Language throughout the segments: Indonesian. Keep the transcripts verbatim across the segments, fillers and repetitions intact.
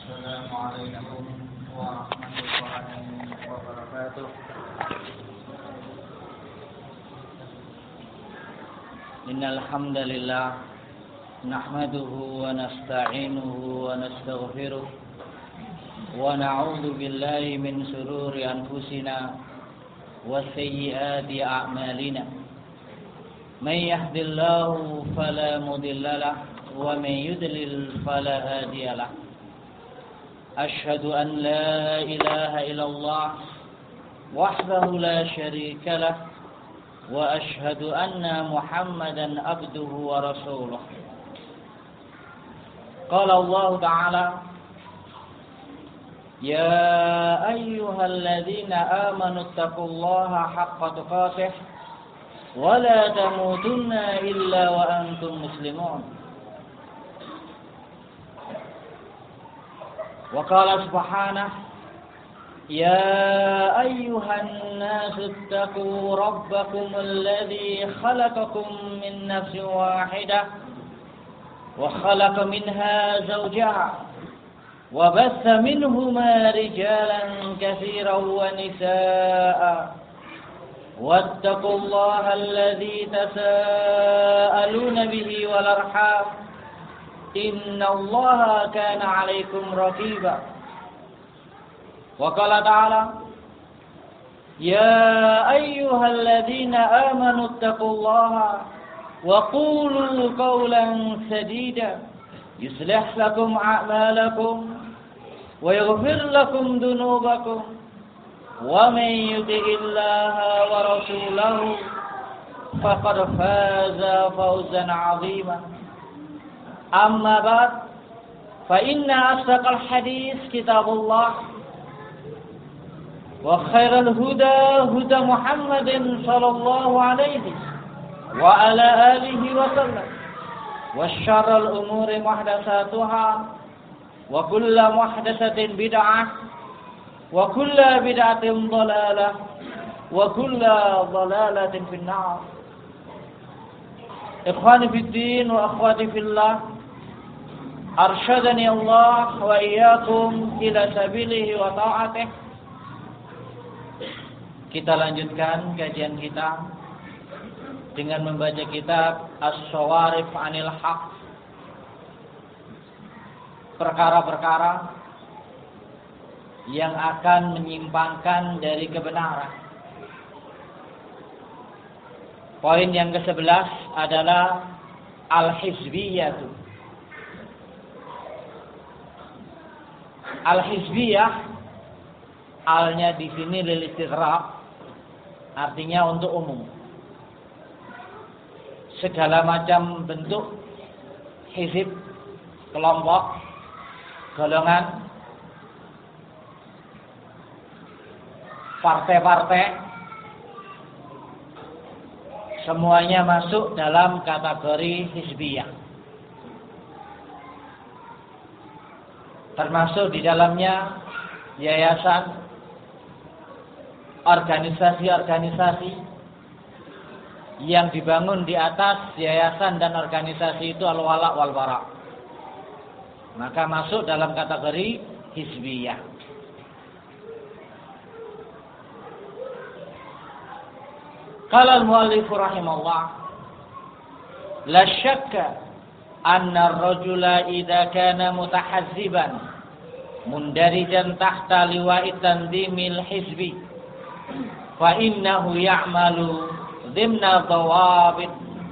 Assalamualaikum warahmatullahi wabarakatuh. Innal hamdalillah nahmaduhu wa nasta'inuhu wa nastaghfiruh wa na'udzu billahi min shururi anfusina wa sayyiati a'malina. May yahdihillahu fala mudilla lahu wa may yudlil fala hadiya lahu. أشهد أن لا إله إلا الله وحده لا شريك له وأشهد أن محمدا عبده ورسوله. قال الله تعالى يا أيها الذين آمنوا اتقوا الله حق تقاته ولا تموتن إلا وأنتم مسلمون. وقال سبحانه يا أيها الناس اتقوا ربكم الذي خلقكم من نفس واحدة وخلق منها زوجها وبث منهما رجالا كثيرا ونساء واتقوا الله الذي تساءلون به والأرحام إن الله كان عليكم رقيبا. وقال تعالى يا أيها الذين آمنوا اتقوا الله وقولوا قولا سديدا يصلح لكم أعمالكم ويغفر لكم ذنوبكم ومن يطع الله ورسوله فقد فاز فوزا عظيما. أما بعد فإن أصدق الحديث كتاب الله وخير الهدى هدى محمد صلى الله عليه وعلى آله وسلم وشر الأمور محدثاتها وكل محدثة بدعة وكل بدعة ضلالة وكل ضلالة في النار. إخواني في الدين وأخواتي في الله Arsyadani Allah wa iyyakum ila sabilihi wa ta'atih. Kita lanjutkan kajian kita dengan membaca kitab As-Shawarif 'Anil Haq. Perkara-perkara yang akan menyimpangkan dari kebenaran. Poin yang kesebelas adalah al-hizbiyatu. Al-hizbiyah, alnya di sini lil istighraq, artinya untuk umum. Segala macam bentuk hizib, kelompok, golongan, partai-partai, semuanya masuk dalam kategori hizbiyah. Termasuk di dalamnya yayasan, organisasi-organisasi yang dibangun di atas yayasan dan organisasi itu al-wala' wal bara'. Maka masuk dalam kategori hizbiyah. Qala al-muallif rahimahullah la syakka anna ar-rajula idza kana mutahazziban mundarijan tahta liwa'i tanzimil hizbi fa innahu ya'malu dhimna dhawabit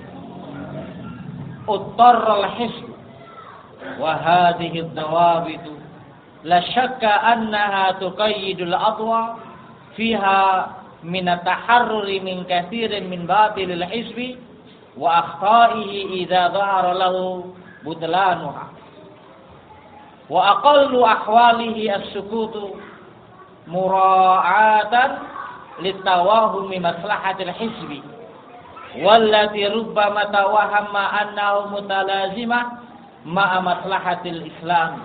uttarra al-hizb wa hadhihi ad-dawabit la syakka annaha tuqayyidul adwa fiha min at-taharruri min katsirin min batilil hizbi wa akhta'ihi idza dhahara lahu butlanuha wa aqallu ahwalihi as-sukutu mura'atan litawahumi maslahatil hizbi wallati rubbama tawahhamma annahu mutalazimah ma'a maslahatil islam.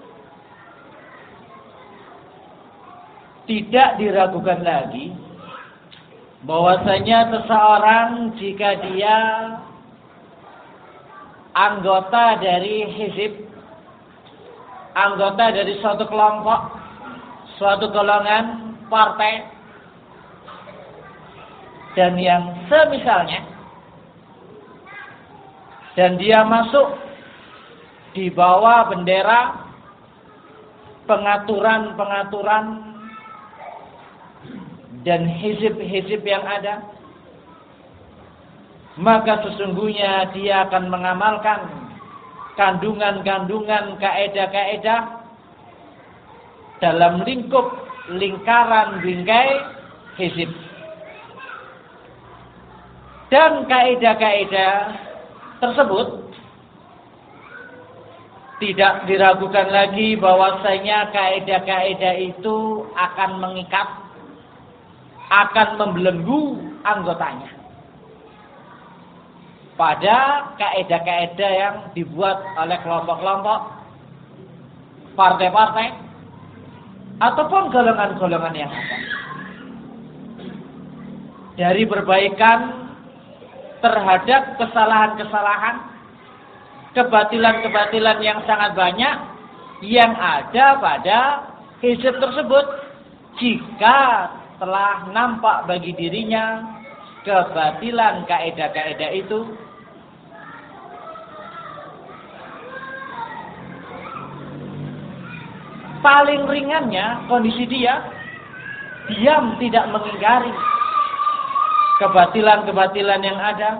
Tidak diragukan lagi bahwasanya seseorang jika dia anggota dari hizib anggota dari suatu kelompok, suatu golongan, partai, dan yang semisalnya, dan dia masuk di bawah bendera pengaturan-pengaturan dan hizib-hizib yang ada, maka sesungguhnya dia akan mengamalkan kandungan-kandungan kaedah-kaedah dalam lingkup lingkaran bingkai hizib. Dan kaedah-kaedah tersebut tidak diragukan lagi bahwasanya kaedah-kaedah itu akan mengikat, akan membelenggu anggotanya pada kaedah-kaedah yang dibuat oleh kelompok-kelompok, partai-partai, ataupun golongan-golongan yang ada. Dari perbaikan terhadap kesalahan-kesalahan, kebatilan-kebatilan yang sangat banyak yang ada pada hizib tersebut, jika telah nampak bagi dirinya kebatilan kaedah-kaedah itu, paling ringannya kondisi dia diam, tidak mengingkari kebatilan-kebatilan yang ada,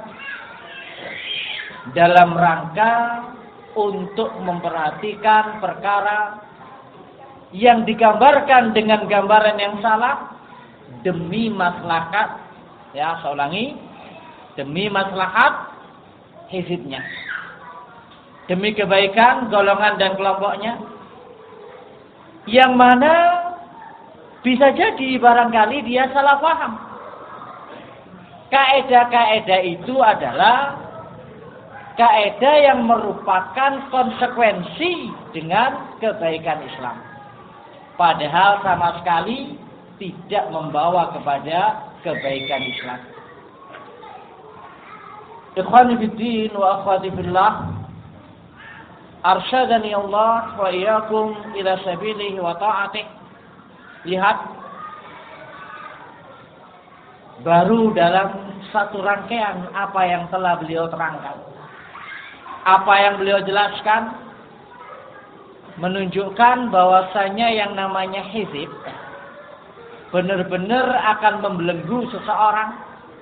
dalam rangka untuk memperhatikan perkara yang digambarkan dengan gambaran yang salah demi maslahat, ya saya ulangi, demi maslahat hizibnya, demi kebaikan golongan dan kelompoknya, yang mana bisa jadi barangkali dia salah paham. Kaedah-kaedah itu adalah kaedah yang merupakan konsekuensi dengan kebaikan Islam, padahal sama sekali tidak membawa kepada kebaikan Islam. Ikhwani fiddin wa akhwati fillah, arsyadani Allah wa iyyakum ila sabilihi wa ta'atih. Lihat, baru dalam satu rangkaian apa yang telah beliau terangkan, apa yang beliau jelaskan, menunjukkan bahwasanya yang namanya hizib benar-benar akan membelenggu seseorang,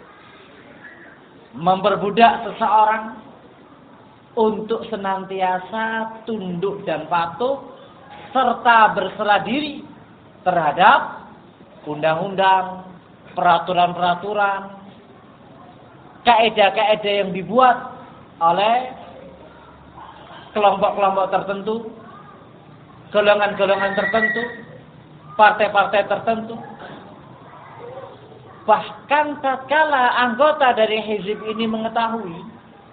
memperbudak seseorang untuk senantiasa tunduk dan patuh serta berserah diri terhadap undang-undang, peraturan-peraturan, kaedah-kaedah yang dibuat oleh kelompok-kelompok tertentu, golongan-golongan tertentu, partai-partai tertentu. Bahkan tatkala anggota dari hizib ini mengetahui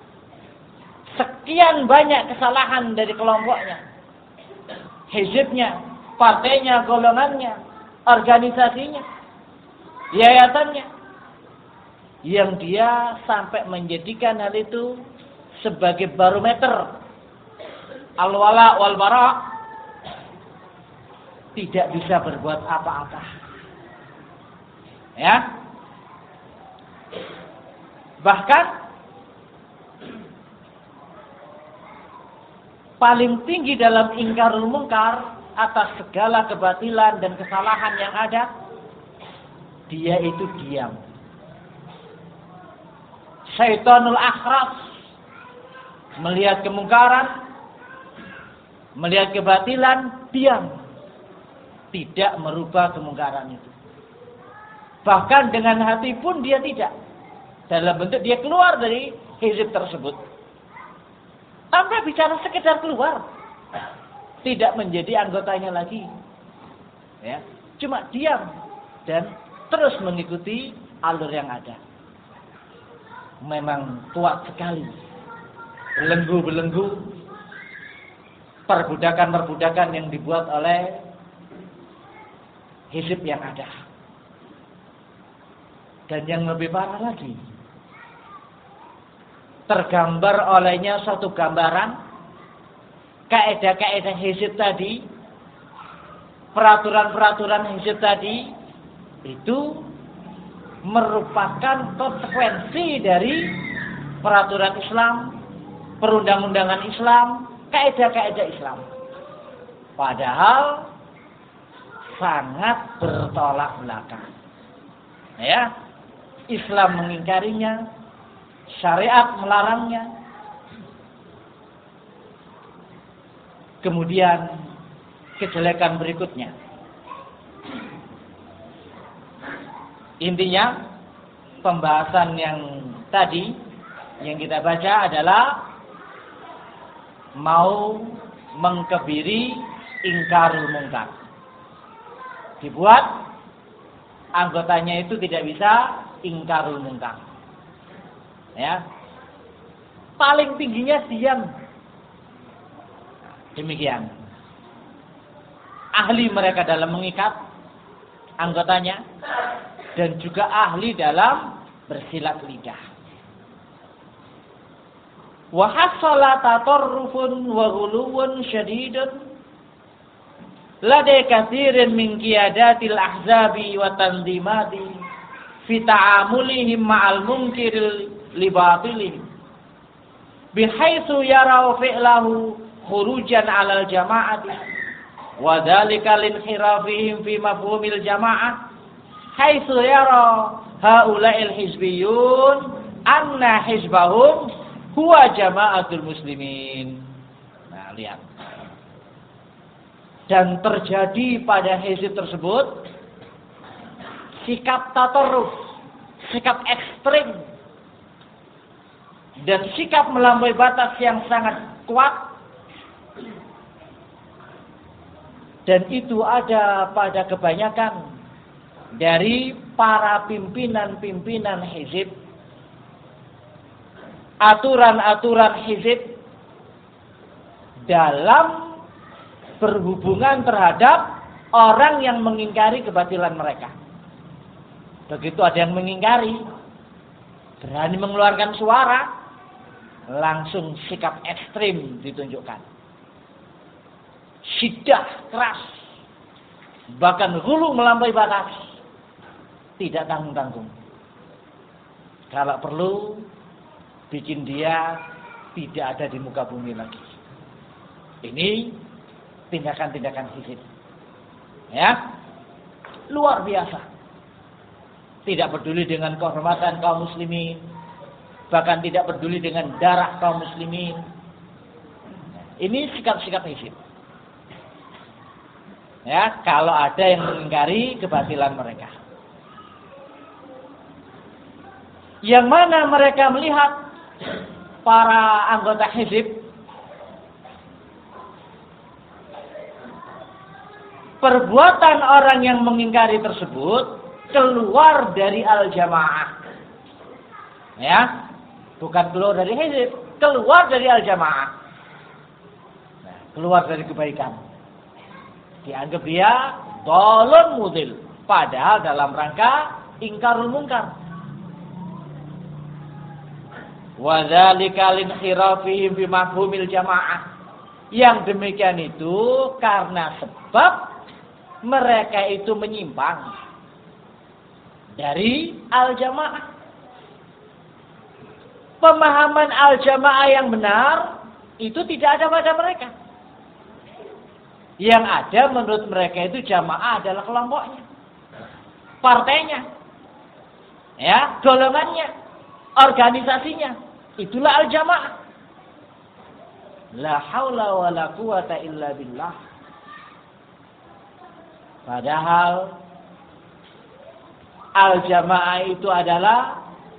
sekian banyak kesalahan dari kelompoknya, hizibnya, partainya, golongannya, organisasinya, yayasannya, yang dia sampai menjadikan hal itu sebagai barometer al-wala wal bara, tidak bisa berbuat apa-apa. Ya. Bahkan paling tinggi dalam ingkarul munkar atas segala kebatilan dan kesalahan yang ada, dia itu diam. Syaitanul akhras, melihat kemungkaran, melihat kebatilan, diam, tidak merubah kemungkaran itu. Bahkan dengan hati pun dia tidak, dalam bentuk dia keluar dari hizib tersebut, tanpa bicara, sekedar keluar, tidak menjadi anggotanya lagi, ya, cuma diam dan terus mengikuti alur yang ada. Memang kuat sekali belenggu-belenggu perbudakan-perbudakan yang dibuat oleh hizib yang ada. Dan yang lebih parah lagi, tergambar olehnya suatu gambaran kaidah-kaidah hizib tadi, peraturan-peraturan hizib tadi itu merupakan konsekuensi dari peraturan Islam, perundang-undangan Islam, kaidah-kaidah Islam. Padahal sangat bertolak belakang. Ya, Islam mengingkarinya, syariat melarangnya. Kemudian kejelekan berikutnya. Intinya pembahasan yang tadi yang kita baca adalah mau mengkebiri ingkarul mungkar. Dibuat anggotanya itu tidak bisa ingkarul mungkar. Ya. Paling tingginya diam. Demikian. Ahli mereka dalam mengikat anggotanya dan juga ahli dalam bersilat lidah. Wa hasala tatarrufun wa ghuluwun syadidun ladai katsirin min qiyadatil ahzabi wa tanzimati fi ta'amulihim ma'al munkiril li batilihim bihaitsu yarau fi'lahu khurujan 'alal jama'ati wa dzalika linhirafihim fi mafhumil jama'ah haitsu yara haula'il hizbiyun anna hizbahum huwa jama'atul muslimin. Nah, lihat. Dan terjadi pada hizib tersebut sikap tatarruf, sikap ekstrim dan sikap melampaui batas yang sangat kuat. Dan itu ada pada kebanyakan dari para pimpinan-pimpinan hizib, aturan-aturan hizib dalam berhubungan terhadap orang yang mengingkari kebatilan mereka. Begitu ada yang mengingkari, berani mengeluarkan suara, langsung sikap ekstrim ditunjukkan. Syiddah, keras, bahkan ghulu melampaui batas, tidak tanggung-tanggung. Kalau perlu, bikin dia tidak ada di muka bumi lagi. Ini tindakan-tindakan hizib. Ya, luar biasa. Tidak peduli dengan kehormatan kaum muslimin, bahkan tidak peduli dengan darah kaum muslimin. Ini sikap-sikap hizib. Ya, kalau ada yang mengingkari kebatilan mereka. Yang mana mereka melihat para anggota hizib perbuatan orang yang mengingkari tersebut keluar dari al-jamaah. Ya, bukan keluar dari hizib, keluar dari al-jamaah. Nah, keluar dari kebaikan. Dianggap dia dhalun mudil, padahal dalam rangka ingkarul mungkar. Wa dzalika linhirafihim fi mafhumil jamaah. Yang demikian itu karena sebab mereka itu menyimpang dari al-jamaah. Pemahaman al-jamaah yang benar itu tidak ada pada mereka. Yang ada menurut mereka itu jamaah adalah kelompoknya, partainya, ya, golongannya, organisasinya. Itulah al-jamaah. La haula wa la quwata illa billah. Padahal al-jamaah itu adalah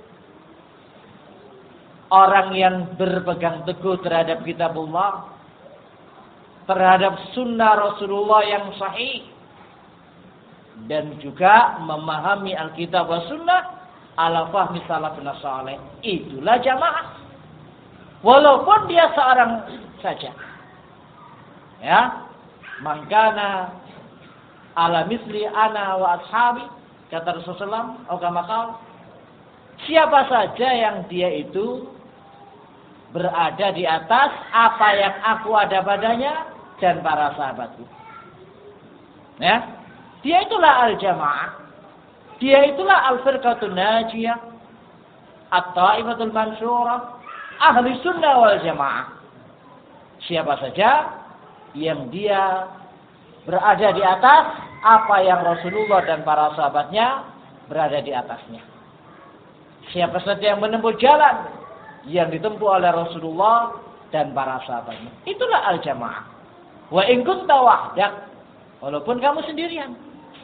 orang yang berpegang teguh terhadap kitabullah, terhadap sunnah Rasulullah yang sahih, dan juga memahami Alkitab wa sunnah ala fahmi salafun salih. Itulah jamaah. Walaupun dia seorang saja. Ya. Mangkana ala misli ana wa ashabi, kata Rasulullah sallallahu alaihi wasallam, siapa saja yang dia itu berada di atas apa yang aku ada padanya dan para sahabatku. Ya, dia itulah al-jamaah. Dia itulah al-firqatun najiyah, at-taifatul mansurah, ahli sunnah wal jamaah. Siapa saja yang dia berada di atas apa yang Rasulullah dan para sahabatnya berada di atasnya. Siapa saja yang menempuh jalan yang ditempuh oleh Rasulullah dan para sahabatnya. Itulah al-jamaah. Wa in kunta wahdak, walaupun kamu sendirian.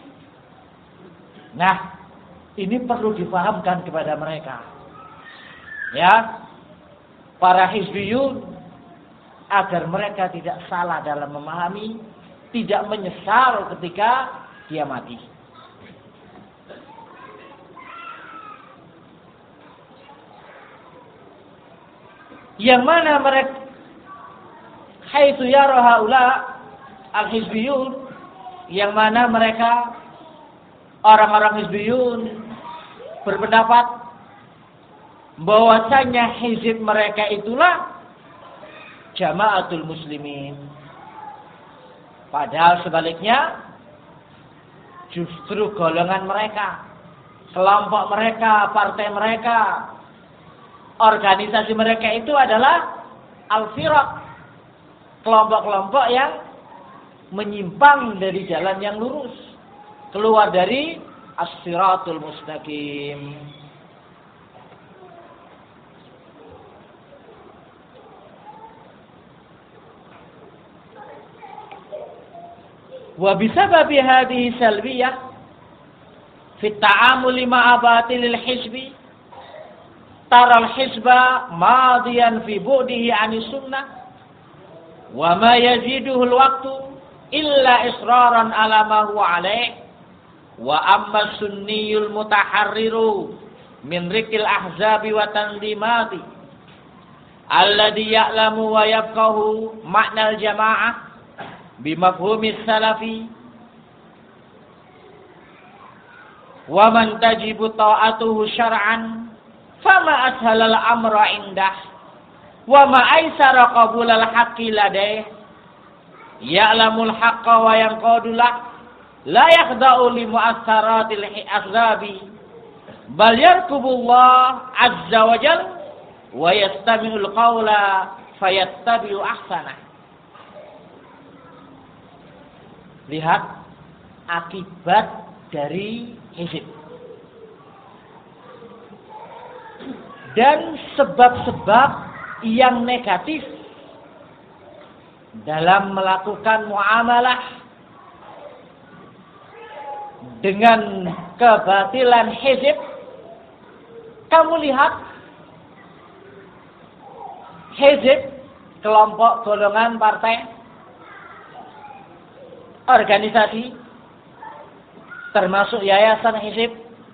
Nah, ini perlu difahamkan kepada mereka. Ya, para hizbiyun, agar mereka tidak salah dalam memahami, tidak menyesal ketika dia mati. Yang mana mereka haitsu yara haula al-hizbiyun, yang mana mereka orang-orang hizbiyun berpendapat bahwasanya hizib mereka itulah jamaatul muslimin. Padahal sebaliknya justru golongan mereka, kelompok mereka, partai mereka, organisasi mereka itu adalah al-firaq, kelompok-kelompok yang menyimpang dari jalan yang lurus, keluar dari as-siratul mustaqim. Wa bisababi hadhihi salbiyah fi at-ta'amuli ma'a batilil hizbi taral hizba madiyan fi bu'dihi 'ani sunnah wa ma yaziduhu al-waqtu illa israran 'ala ma huwa 'alaih wa amma sunniyul mutaharriru min rikil ahzabi wa tanzimati alladhi ya'lamu wa yafqahu ma'nal jama'ah bimafhumis salafi wa man tajibu ta'atuhu syar'an fama ashalal amra indah wa ma aisara qabulal haqqi ladai ya'lamul haqqa wa yanqadulah la yakhda'u li mu'assaratil ahzabi bal yarkubullah azza wa jal wa yastami'ul qawla fayattabi'u ahsanah. Lihat akibat dari hizib dan sebab-sebab yang negatif dalam melakukan muamalah dengan kebatilan hizib. Kamu lihat hizib, kelompok, golongan, partai, organisasi, termasuk yayasan hizib,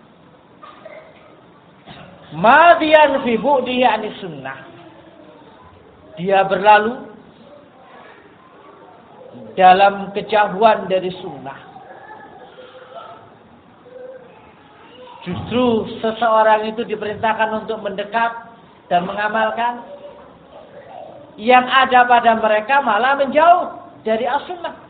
madiyan fi bu'dihi 'ani sunnah. Dia berlalu dalam kejauhan dari sunnah. Justru seseorang itu diperintahkan untuk mendekat dan mengamalkan. Yang ada pada mereka malah menjauh dari as-sunnah.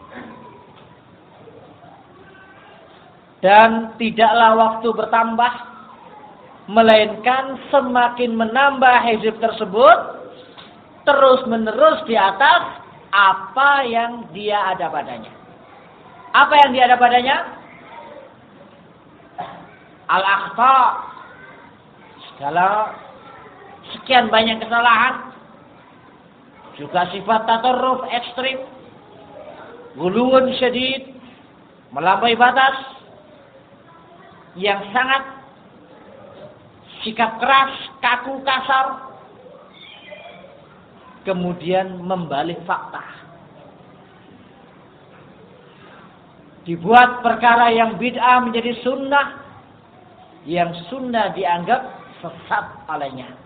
Dan tidaklah waktu bertambah, melainkan semakin menambah hizib tersebut terus menerus di atas apa yang dia ada padanya. Apa yang dia ada padanya? Al-akhta, segala sekian banyak kesalahan, juga sifat tatarruf ekstrim, guluun syadid, melampaui batas, yang sangat sikap keras, kaku, kasar, kemudian membalik fakta. Dibuat perkara yang bid'ah menjadi sunnah, yang sunnah dianggap sesat olehnya.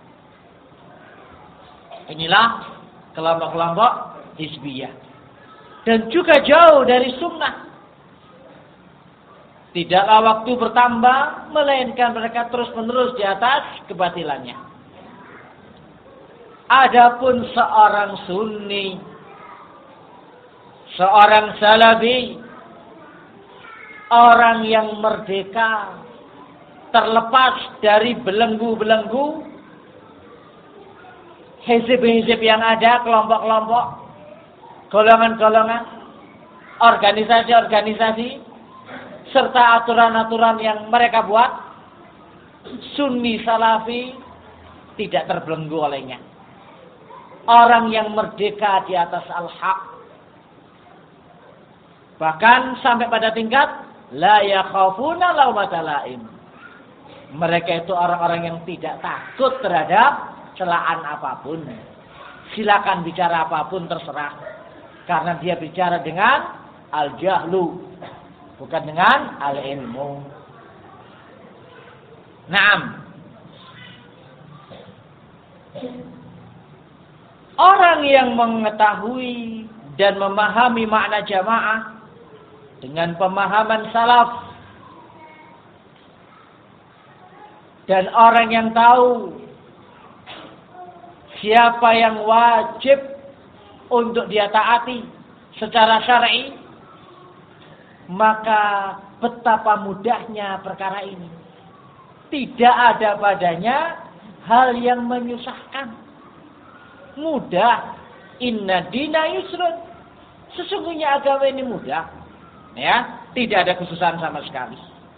Inilah kelompok-kelompok hizbiyah. Dan juga jauh dari sunnah. Tidaklah waktu bertambah, melainkan mereka terus-menerus di atas kebatilannya. Adapun seorang sunni, seorang salafi, orang yang merdeka, terlepas dari belenggu-belenggu hizib-hizib yang ada, kelompok-kelompok, golongan-golongan, organisasi-organisasi, serta aturan-aturan yang mereka buat, sunni salafi tidak terbelenggu olehnya. Orang yang merdeka di atas al-haq. Bahkan sampai pada tingkat la yakhafuna laumata laim. Mereka itu orang-orang yang tidak takut terhadap celaan apapun. Silakan bicara apapun terserah. Karena dia bicara dengan al-jahlu, bukan dengan al-ilmu. Naam. Orang yang mengetahui dan memahami makna jamaah dengan pemahaman salaf, dan orang yang tahu siapa yang wajib untuk dia taati secara syar'i, maka betapa mudahnya perkara ini. Tidak ada padanya hal yang menyusahkan. Mudah. Inna dina yusrun. Sesungguhnya agama ini mudah. Ya, tidak ada kesusahan sama sekali.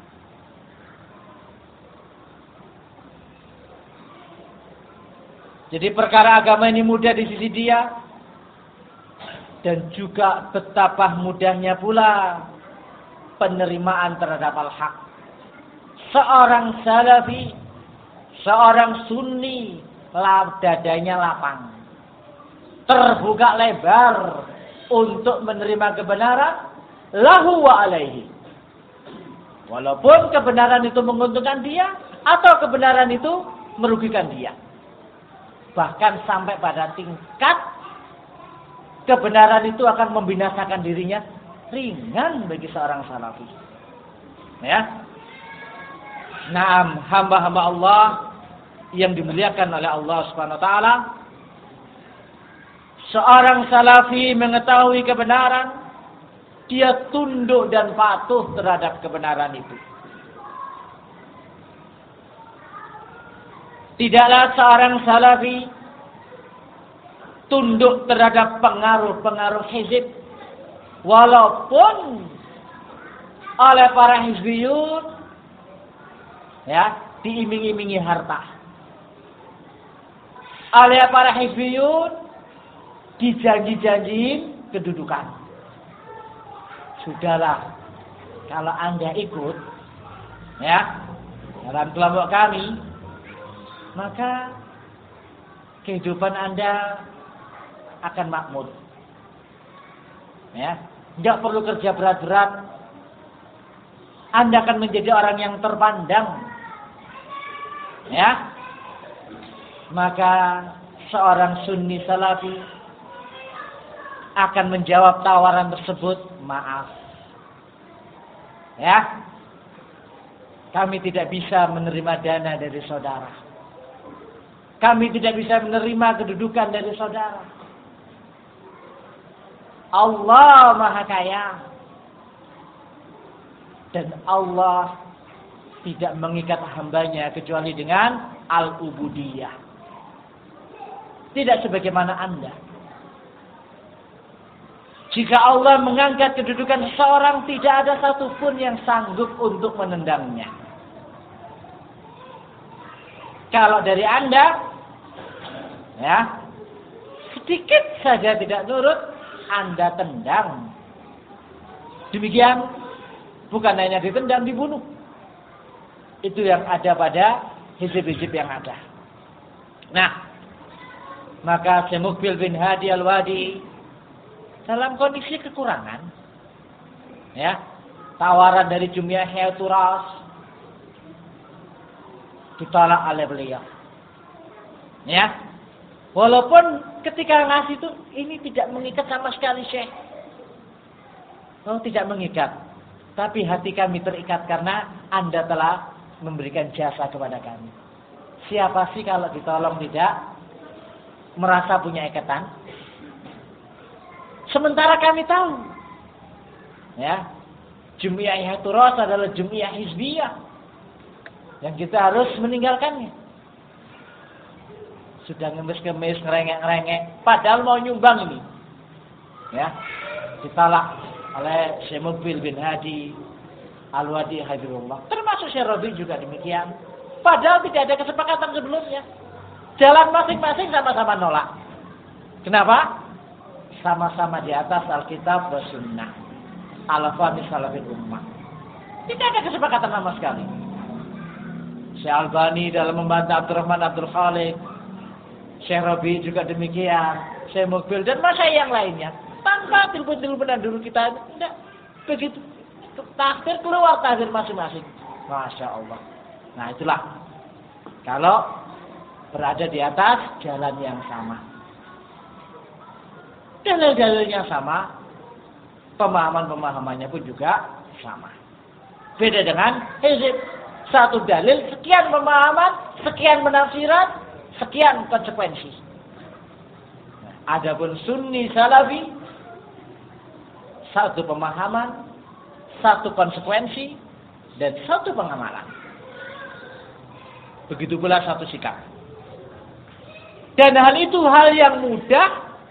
Jadi perkara agama ini mudah di sisi dia. Dan juga betapa mudahnya pula penerimaan terhadap al-haq. Seorang salafi, seorang sunni, dadanya lapang. Terbuka lebar untuk menerima kebenaran, lahu wa alaihi. Walaupun kebenaran itu menguntungkan dia, atau kebenaran itu merugikan dia. Bahkan sampai pada tingkat kebenaran itu akan membinasakan dirinya, ringan bagi seorang salafi. Ya. Naam, hamba-hamba Allah yang dimuliakan oleh Allah Subhanahu wa taala. Seorang salafi mengetahui kebenaran, dia tunduk dan patuh terhadap kebenaran itu. Tidaklah seorang salafi tunduk terhadap pengaruh-pengaruh hizib, walaupun oleh para hizbiyun ya diiming-imingi harta. Oleh para hizbiyun dijanji-janjiin kedudukan. Sudahlah, kalau Anda ikut ya dalam kelompok kami, maka kehidupan Anda akan makmur. Ya, tidak perlu kerja berat-berat. Anda akan menjadi orang yang terpandang. Ya. Maka seorang sunni salafi akan menjawab tawaran tersebut, maaf. Ya. Kami tidak bisa menerima dana dari saudara. Kami tidak bisa menerima kedudukan dari saudara. Allah Maha Kaya. Dan Allah tidak mengikat hambanya kecuali dengan al-ubudiyah. Tidak sebagaimana Anda. Jika Allah mengangkat kedudukan seseorang, tidak ada satupun yang sanggup untuk menendangnya. Kalau dari Anda, ya, sedikit saja tidak nurut, Anda tendang. Demikian, bukan hanya ditendang, dibunuh. Itu yang ada pada hizib-hizib yang ada. Nah, maka Syekh Muqbil bin Hadi Al-Wadi dalam kondisi kekurangan, ya, tawaran dari Jum'iyah Ihya Turas ditolak oleh beliau. Ya, walaupun ketika ngasih itu ini tidak mengikat sama sekali, Syekh. Oh, tidak mengikat. Tapi hati kami terikat karena Anda telah memberikan jasa kepada kami. Siapa sih kalau ditolong tidak merasa punya ikatan. Sementara kami tahu, ya, Jum'iyah Ihaturas adalah Jum'iyah Hizbiyah yang kita harus meninggalkannya. Sudah ngemis-ngemis, ngerengek-ngerengek, padahal mau nyumbang ini, ya, ditolak oleh Syekh Muqbil bin Hadi Al-Wadi Habibullah. Termasuk Syekh Rabi juga demikian. Padahal tidak ada kesepakatan sebelumnya. Jalan masing-masing sama-sama nolak. Kenapa? Sama-sama di atas Alkitab wa Sunnah. Al-Fahmi Salafin Ummah. Tidak ada kesepakatan sama sekali. Syekh Albani dalam membantah Abdurrahman Abdul Khaliq. Syekh Rabi juga demikian. Syekh Muqbil dan masyayikh yang lainnya. Tanpa tilpun-tilpunan dulu kita. Tidak. Begitu. Takdir keluar takdir masing-masing. Masya Allah. Nah itulah. Kalau berada di atas jalan yang sama. Dalil-dalilnya sama. Pemahaman-pemahamannya pun juga sama. Beda dengan hizib. Satu dalil, sekian pemahaman, sekian penafsiran, sekian konsekuensi. Nah, adapun Sunni Salafi, satu pemahaman, satu konsekuensi, dan satu pengamalan. Begitu pula satu sikap. Dan hal itu hal yang mudah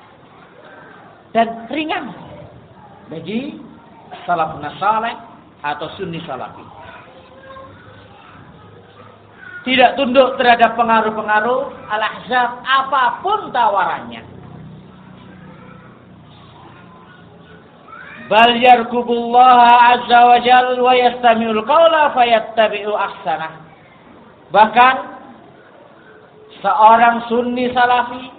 dan ringan bagi salafun saleh atau Sunni Salafi. Tidak tunduk terhadap pengaruh-pengaruh al-ahzab apapun tawarannya. Bal yarkubullaha azza wa jalla wa yastami'ul qawla fayattabi'u ahsanah. Bahkan seorang Sunni Salafi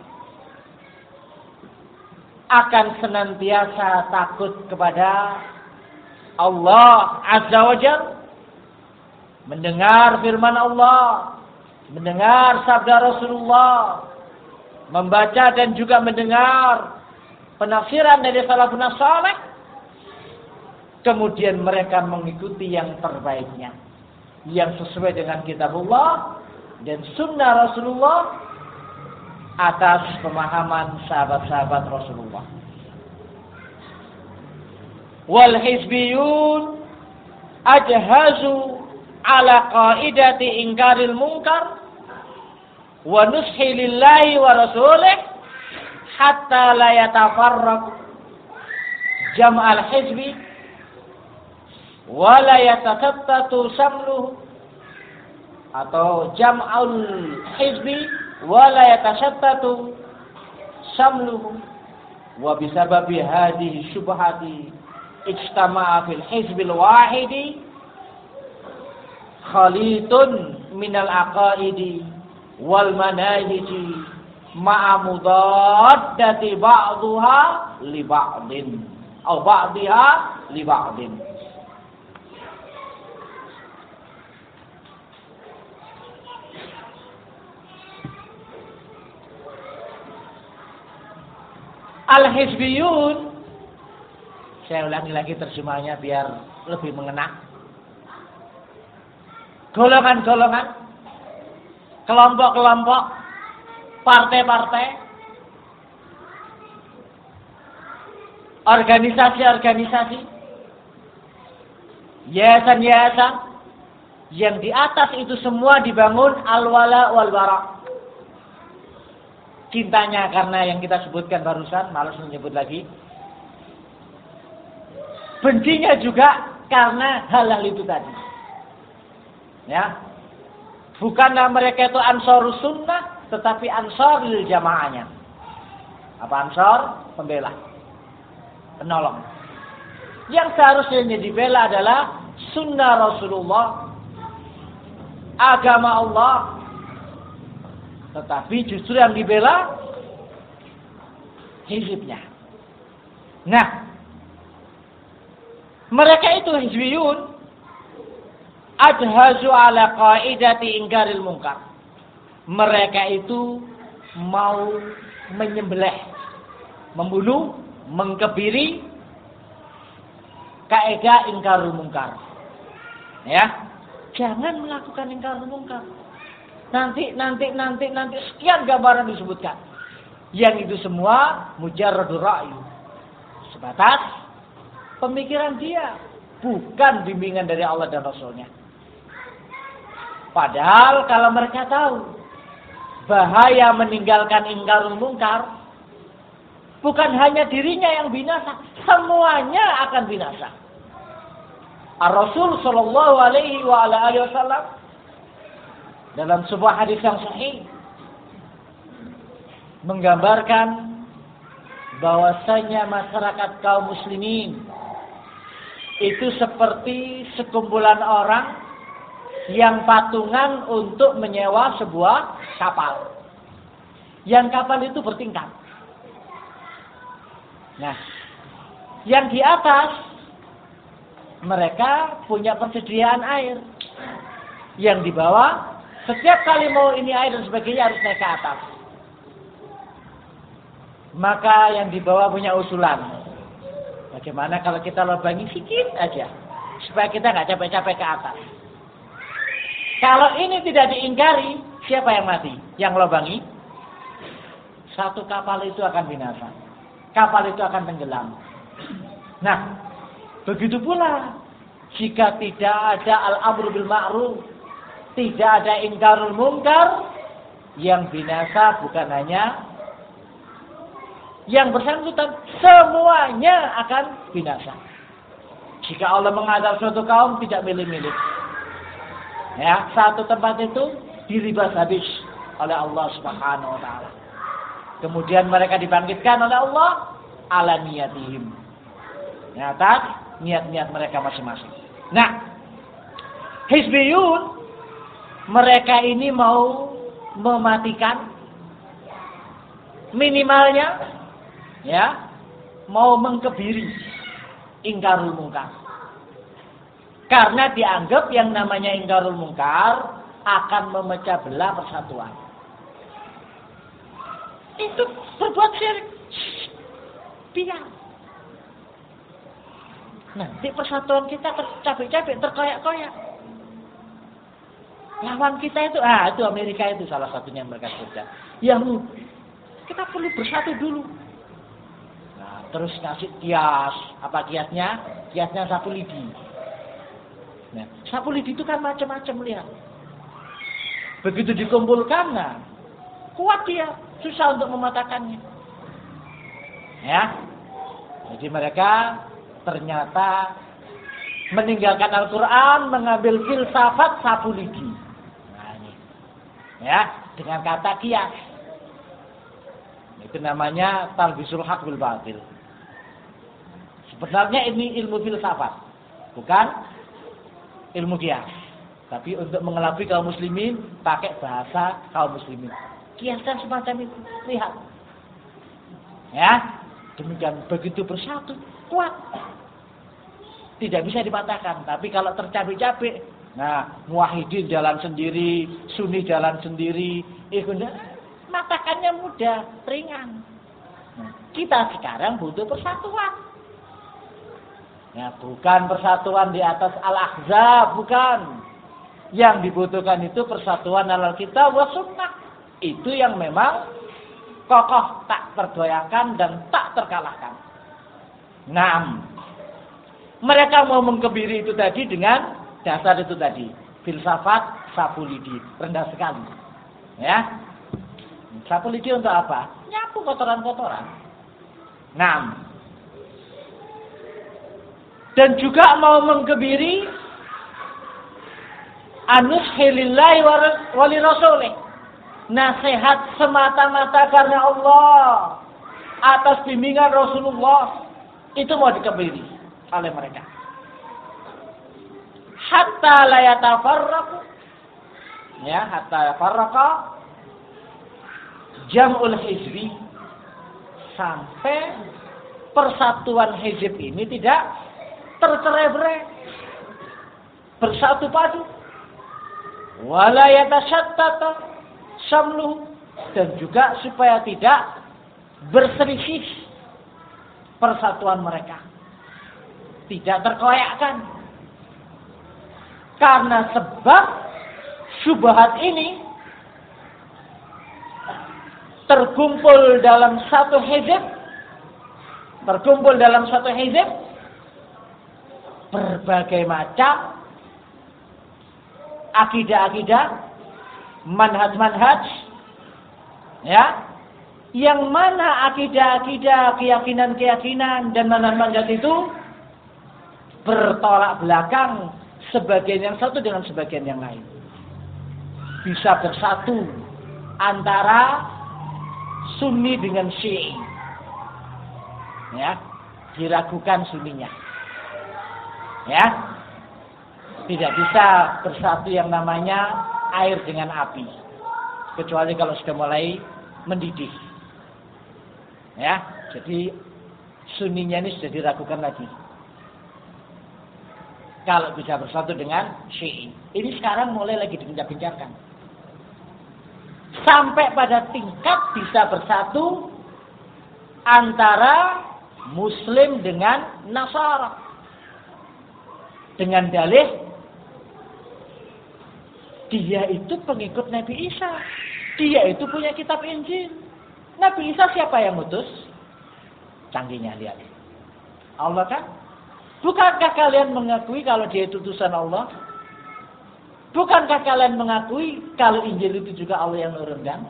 akan senantiasa takut kepada Allah azza wa jalla, mendengar firman Allah, mendengar sabda Rasulullah, membaca dan juga mendengar penafsiran dari salafun saleh, kemudian mereka mengikuti yang terbaiknya, yang sesuai dengan kitabullah dan sunnah Rasulullah atas pemahaman sahabat-sahabat Rasulullah. Wal hizbiyun ajhazu ala qaidati ingkaril munkar wa nushi lillahi wa rasulih hatta la yatafarraq jam'al hizbi wa la yatatattatu samluhu, atau jam'al hizbi wa la yatashattatu samluhu wa bisababi hadhihi syubhati ijtama'a fil hizbil wahidi khalitun minal aqaidi wal manahiji ma'a mudaddati ba'dhuha li ba'din atau ba'dhiha li ba'din. Al-hizbiyun, saya ulangi lagi terjemahnya biar lebih mengena. Golongan-golongan, kelompok-kelompok, partai-partai, organisasi-organisasi, yayasan-yayasan, yang di atas itu semua dibangun al-wala wal-bara. Cintanya karena yang kita sebutkan barusan, malas menyebut lagi. Bencinya juga karena hal-hal itu tadi. Ya, bukanlah mereka itu ansor sunnah, tetapi ansor lil jamaahnya. Apa ansor? Pembela, penolong. Yang seharusnya dibela adalah sunnah Rasulullah, agama Allah. Tetapi justru yang dibela hizibnya. Nah, mereka itu hizbiyun adhazu ala qaidati ingkaril munkar. Mereka itu mau menyembelih, membunuh, mengkebiri kaidah ingkarul munkar. Ya, jangan melakukan ingkarul munkar. Nanti, nanti, nanti, nanti sekian gambaran disebutkan. Yang itu semua mujarradur ra'yu. Sebatas pemikiran dia, bukan bimbingan dari Allah dan Rasulnya. Padahal kalau mereka tahu bahaya meninggalkan ingkarul mungkar, bukan hanya dirinya yang binasa, semuanya akan binasa. Ar-Rasul sallallahu alaihi wa ala alihi wasallam dalam sebuah hadis yang sahih menggambarkan bahwasanya masyarakat kaum muslimin itu seperti sekumpulan orang yang patungan untuk menyewa sebuah kapal. Yang kapal itu bertingkat. Nah, yang di atas mereka punya persediaan air. Yang di bawah setiap kali mau ini air dan sebagainya harus naik ke atas. Maka yang di bawah punya usulan. Bagaimana kalau kita lubangi sedikit aja supaya kita nggak capek-capek ke atas. Kalau ini tidak diingkari, siapa yang mati? Yang lubangi? Satu kapal itu akan binasa. Kapal itu akan tenggelam. Nah, begitu pula jika tidak ada al-amru bil ma'ruf, tidak ada ingkarul munkar, yang binasa bukan hanya yang bersangkutan, semuanya akan binasa. Jika Allah mengadab suatu kaum tidak milih-milih. Ya, satu tempat itu diribas habis oleh Allah Subhanahu wa taala. Kemudian mereka dibangkitkan oleh Allah ala niyatihim. Ya, atas niat-niat mereka masing-masing. Nah, Hizbiyun mereka ini mau mematikan minimalnya ya, mau mengkebiri ingkarul munkar. Karena dianggap yang namanya ingkarul munkar akan memecah belah persatuan. Itu berbuat syirik. Biar. Nanti persatuan kita tercapek-capek, terkoyak-koyak. Lawan kita itu, ah itu Amerika itu salah satunya yang mereka sebutkan. Yang kita perlu bersatu dulu. Nah, terus ngasih kias. Apa kiasnya? Kiasnya sapu lidi. Nah, sapu lidi itu kan macam-macam lihat. Begitu dikumpulkan, nah, kuat dia, susah untuk mematahkannya. Ya, jadi mereka ternyata meninggalkan Al-Quran, mengambil filsafat sapu lidi. Nah ini, ya, dengan kata kias. Itu namanya talbisul haq bil batil. Sebenarnya ini ilmu filsafat, bukan ilmu kias. Tapi untuk mengelabui kaum muslimin pakai bahasa kaum muslimin. Kiaskan semacam itu. Lihat. Ya. Demikian begitu bersatu, kuat. Tidak bisa dipatahkan. Tapi kalau tercapek-capek, nah, muwahhidin jalan sendiri, sunni jalan sendiri, ikhwan, matahkannya mudah, ringan. Nah, kita sekarang butuh persatuan. Ya, bukan persatuan di atas al-ahzab, bukan. Yang dibutuhkan itu persatuan alal kitab wa sunnah. Itu yang memang kokoh, tak tergoyahkan dan tak terkalahkan. Nah, mereka mau mengkebiri itu tadi dengan dasar itu tadi, filsafat sapu lidi, rendah sekali. Ya. Sapu lidi untuk apa? Nyapu kotoran-kotoran. Nah, dan juga mau mengkebiri anushilillahi wali rasulih. Nasihat semata-mata karena Allah atas bimbingan Rasulullah itu mau dikebiri oleh mereka. Hatta la yatafarraqu, ya, hatta yafarraqa jam'ul hizbi, sampai persatuan hizib ini tidak tercerai-berai, bersatu padu. Wala yatashattata samlu, dan juga supaya tidak berselisih persatuan mereka, tidak terkoyakkan. Karena sebab syubhat ini terkumpul dalam satu hizib, terkumpul dalam satu hizib, berbagai macam akidah-akidah, manhaj-manhaj, ya, yang mana akidah-akidah, keyakinan-keyakinan dan manhaj-manhaj itu bertolak belakang sebagian yang satu dengan sebagian yang lain. Bisa bersatu antara Sunni dengan Syi'i. Ya, diragukan Sunninya. Ya. Tidak bisa bersatu yang namanya air dengan api. Kecuali kalau sudah mulai mendidih. Ya, jadi Sunninya ini sudah diragukan lagi. Kalau bisa bersatu dengan Syi'i. Ini sekarang mulai lagi dibincang-bincangkan. Sampai pada tingkat bisa bersatu antara Muslim dengan Nasara. Dengan dalih dia itu pengikut Nabi Isa. Dia itu punya kitab Injil. Nabi Isa siapa yang utus? Canggihnya lihat. Allah kan? Bukankah kalian mengakui kalau dia itu utusan Allah? Bukankah kalian mengakui kalau Injil itu juga Allah yang menurunkan?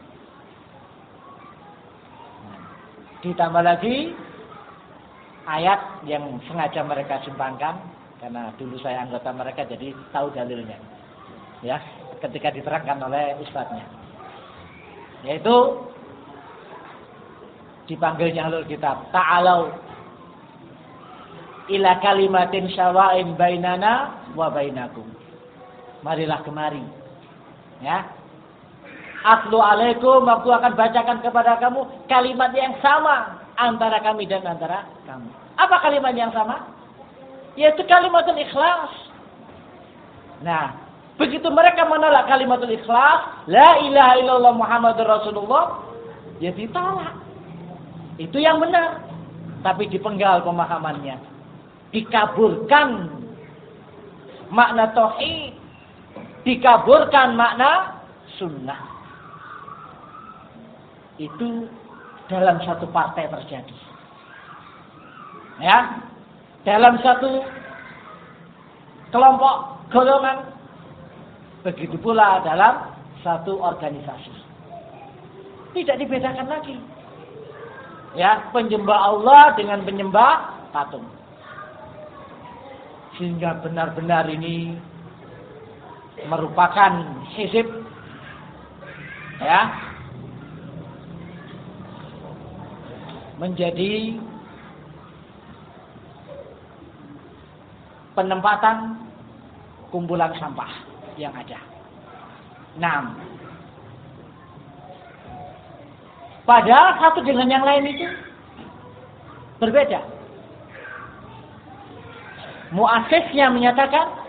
Ditambah lagi ayat yang sengaja mereka simpangkan karena dulu saya anggota mereka jadi tahu dalilnya. Ya, ketika diterangkan oleh ustadznya. Yaitu dipanggilnya ahlul kitab, ta'alau ila kalimatin syawa'in bainana wa bainakum. Marilah kemari. Ya. Atlu alaikum, aku akan bacakan kepada kamu kalimat yang sama antara kami dan antara kamu. Apa kalimat yang sama? Yaitu kalimatul ikhlas. Nah, begitu mereka menolak kalimatul ikhlas, la ilaha illallah Muhammadur Rasulullah, ya ditolak. Itu yang benar. Tapi dipenggal pemahamannya. Dikaburkan makna tauhid. Dikaburkan makna sunnah. Itu dalam satu partai terjadi. Ya. Dalam satu kelompok golongan. Begitu pula dalam satu organisasi. Tidak dibedakan lagi. Ya, penyembah Allah dengan penyembah patung. Sehingga benar-benar ini merupakan hizib, ya, menjadi penempatan kumpulan sampah yang ada. Nah, padahal satu dengan yang lain itu berbeda. Muasisnya menyatakan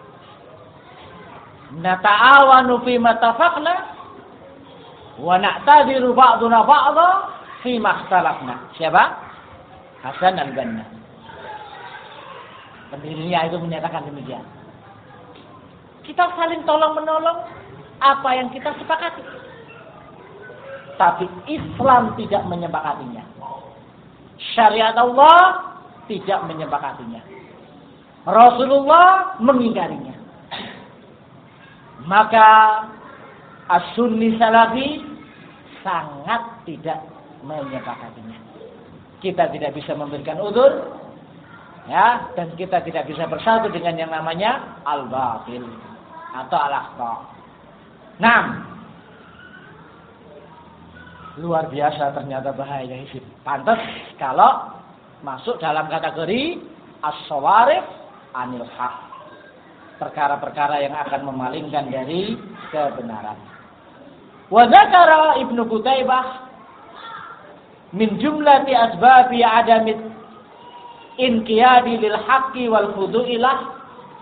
nata'awanu fi ma tafaqna wa na'tadiru ba'duna ba'dha fi ma ikhtalafna. Siapa? Hasan al-Banna. Pendirinya itu menyatakan demikian. Kita saling tolong-menolong apa yang kita sepakati. Tapi Islam tidak menyepakatinya. Syariat Allah tidak menyepakatinya. Rasulullah mengingkarinya. Maka As-Sunni Salafi sangat tidak menyepakatinya. Kita tidak bisa memberikan udzur, ya, dan kita tidak bisa bersatu dengan yang namanya al-batil atau al-akhta. Nah, luar biasa ternyata bahaya hizib. Pantas kalau masuk dalam kategori as-sawarif anil haq. Perkara-perkara yang akan memalingkan dari kebenaran. Wa dzakara Ibnu Qutaibah min jumlati asbabi adamit inqiyadi lil haqqi wal khudu'i lah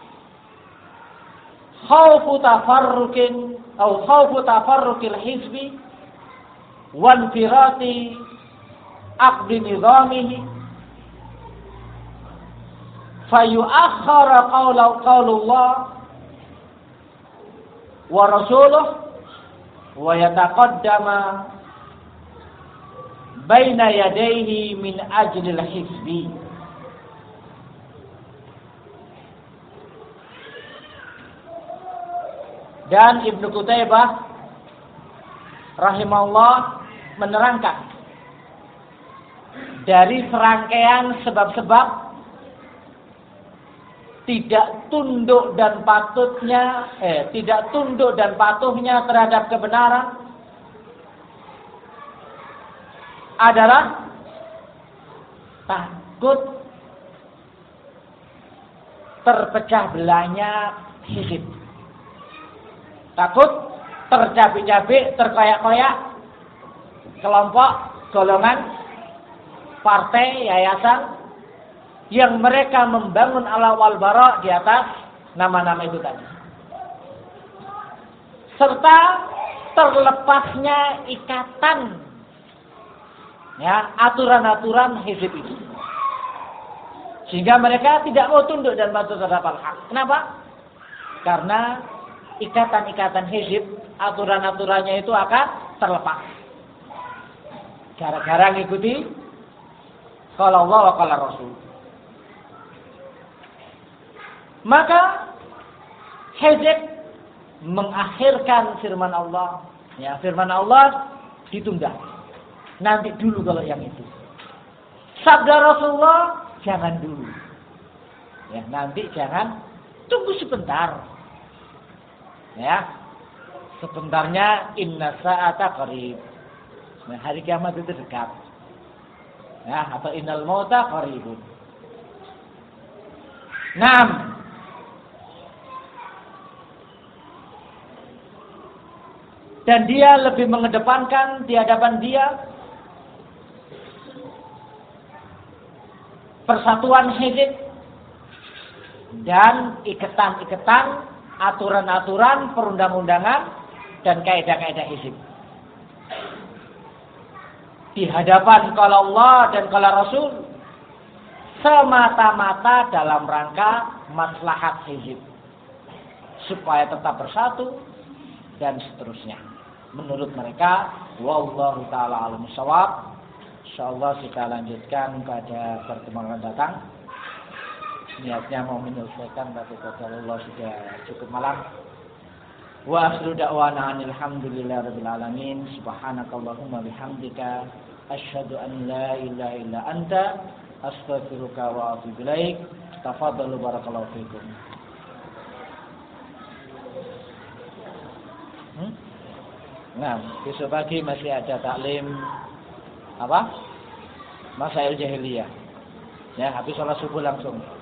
khaufu tafarruqin atau khaufu tafarruqil hizbi wa infirati aqdi nizamihi fayu'akhkhara qawla qawlullah wa rasuluh wa yataqaddama baina yadayhi min ajlil hizbi. Dan Ibnu Qutaibah rahimahullah menerangkan dari serangkaian sebab-sebab tidak tunduk dan patutnya eh tidak tunduk dan patuhnya terhadap kebenaran adalah takut terpecah belahnya hizib. Takut tercabik-cabik, terkoyak-koyak kelompok, golongan, partai, yayasan yang mereka membangun ala wal bara di atas nama-nama itu tadi. Serta terlepasnya ikatan ya, aturan-aturan hizib itu. Sehingga mereka tidak mau tunduk dan patuh terhadap al-haq. Kenapa? Karena ikatan-ikatan hizib, aturan-aturannya itu akan terlepas. Gara-gara ngikuti qala Allah wa qala Rasul. Maka hizib mengakhirkan firman Allah. Ya, firman Allah ditunda. Nanti dulu kalau yang itu. Sabda Rasulullah jangan dulu. Ya, nanti jangan, tunggu sebentar. Ya, sebentarnya inna sa'ata qarib. Nah, hari kiamat itu dekat. Ya, atau innal mauta qaribun. Naam. Dan dia lebih mengedepankan di hadapan dia persatuan hizib dan iketan-iketan aturan-aturan perundang-undangan dan kaidah-kaidah hizib. Di hadapan kalau Allah dan kalau Rasul semata-mata dalam rangka maslahat hizib supaya tetap bersatu dan seterusnya. Menurut mereka, wallahu taala alam shawab. Insyaallah kita lanjutkan pada pertemuan yang datang. Niatnya mau menyelesaikan tapi kata Allah sudah cukup malam. Wa akhiru da'wana alhamdulillahirabbil alamin. Subhanakallahumma bihamdika asyhadu an la ilaha illa anta astaghfiruka wa atubu ilaik. Tafadhalu barakallahu fikum. Hmm? Nah, besok pagi masih ada taklim apa? Masail jahiliyah. Ya, habis sholat subuh langsung.